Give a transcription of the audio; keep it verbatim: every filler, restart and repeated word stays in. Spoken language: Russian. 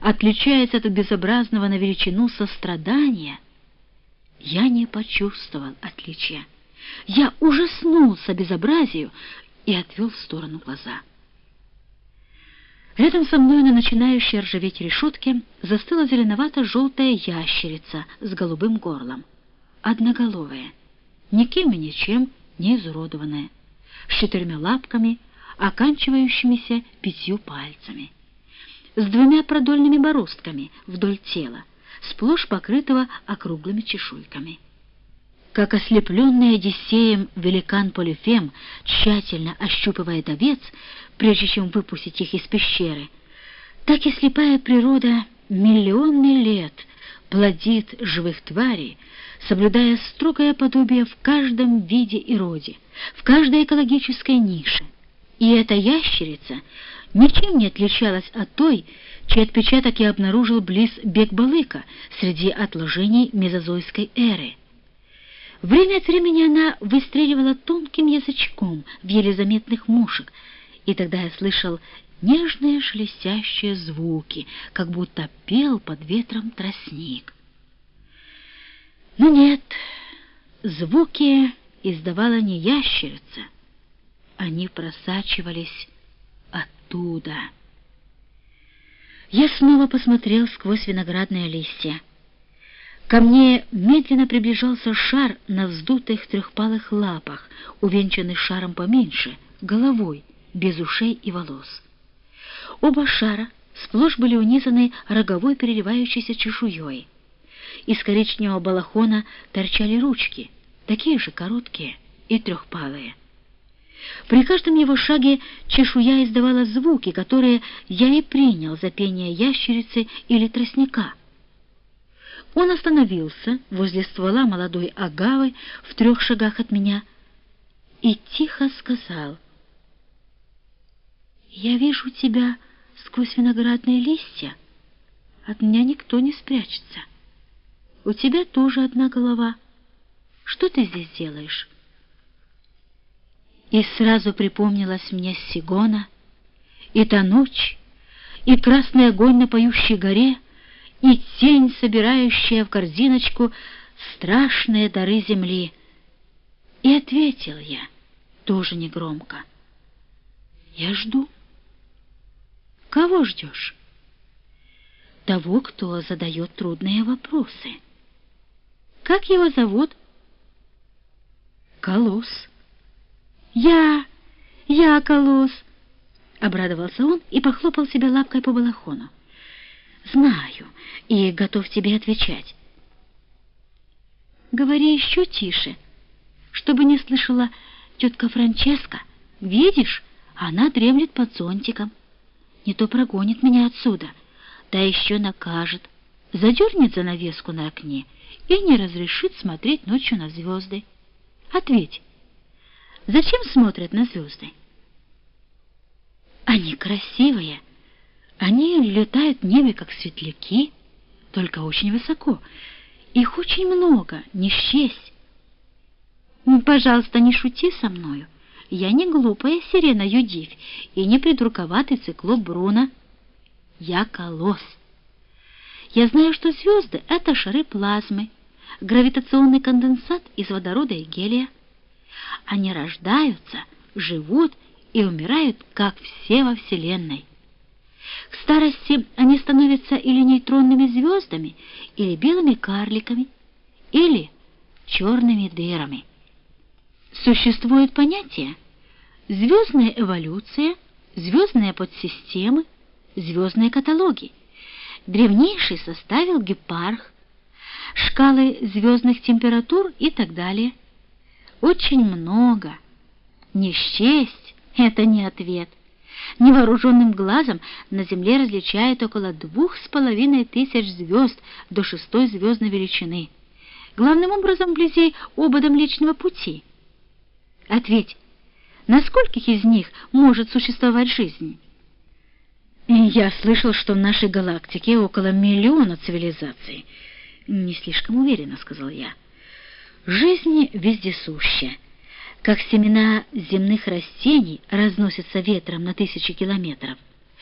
отличается от безобразного на величину сострадания, я не почувствовал отличия. Я ужаснулся безобразию и отвел в сторону глаза. Рядом со мной на начинающей ржаветь решетке застыла зеленовато-желтая ящерица с голубым горлом, одноголовая, никем и ничем не изуродованная, с четырьмя лапками, оканчивающимися пятью пальцами, с двумя продольными бороздками вдоль тела, сплошь покрытого округлыми чешуйками. Как ослепленный Одиссеем великан Полифем тщательно ощупывает овец, прежде чем выпустить их из пещеры, так и слепая природа миллионы лет плодит живых тварей, соблюдая строгое подобие в каждом виде и роде, в каждой экологической нише. И эта ящерица ничем не отличалась от той, чей отпечаток я обнаружил близ Бек-Балыка среди отложений мезозойской эры. Время от времени она выстреливала тонким язычком в еле заметных мушек, и тогда я слышал нежные шелестящие звуки, как будто пел под ветром тростник. Но нет, звуки издавала не ящерица, они просачивались оттуда. Я снова посмотрел сквозь виноградные листья. Ко мне медленно приближался шар на вздутых трехпалых лапах, увенчанный шаром поменьше, головой, без ушей и волос. Оба шара сплошь были унизаны роговой переливающейся чешуей. Из коричневого балахона торчали ручки, такие же короткие и трехпалые. При каждом его шаге чешуя издавала звуки, которые я и принял за пение ящерицы или тростника. Он остановился возле ствола молодой агавы в трех шагах от меня и тихо сказал: «Я вижу тебя сквозь виноградные листья. От меня никто не спрячется. У тебя тоже одна голова. Что ты здесь делаешь?» И сразу припомнилась мне Сигона, и та ночь, и красный огонь на поющей горе, и тень, собирающая в корзиночку страшные дары земли. И ответил я, тоже негромко: «Я жду». «Кого ждешь?» «Того, кто задает трудные вопросы». «Как его зовут?» «Колосс». «Я, я Колосс», — обрадовался он и похлопал себя лапкой по балахону. «Знаю и готов тебе отвечать». «Говори еще тише, чтобы не слышала тетка Франческа. Видишь, она дремлет под зонтиком. Не то прогонит меня отсюда, да еще накажет, задернет занавеску на окне и не разрешит смотреть ночью на звезды. Ответь, зачем смотрят на звезды?» «Они красивые. Они летают в небе, как светляки, только очень высоко. Их очень много, не счесть». «Пожалуйста, не шути со мною. Я не глупая сирена Юдивь и не придурковатый циклоп Бруно. Я Колосс. Я знаю, что звезды — это шары плазмы, гравитационный конденсат из водорода и гелия. Они рождаются, живут и умирают, как все во Вселенной. К старости они становятся или нейтронными звездами, или белыми карликами, или черными дырами. Существует понятие звездная эволюция, звездные подсистемы, звездные каталоги. Древнейший составил Гепарх, шкалы звездных температур и так далее. Очень много. Не счесть — это не ответ. Невооруженным глазом на Земле различают около двух с половиной тысяч звезд до шестой звездной величины, главным образом вблизи обода Млечного Пути. Ответь, на скольких из них может существовать жизнь? Я слышал, что в нашей галактике около миллиона цивилизаций. Не слишком уверенно, сказал я. Жизнь вездесуща. Как семена земных растений разносятся ветром на тысячи километров,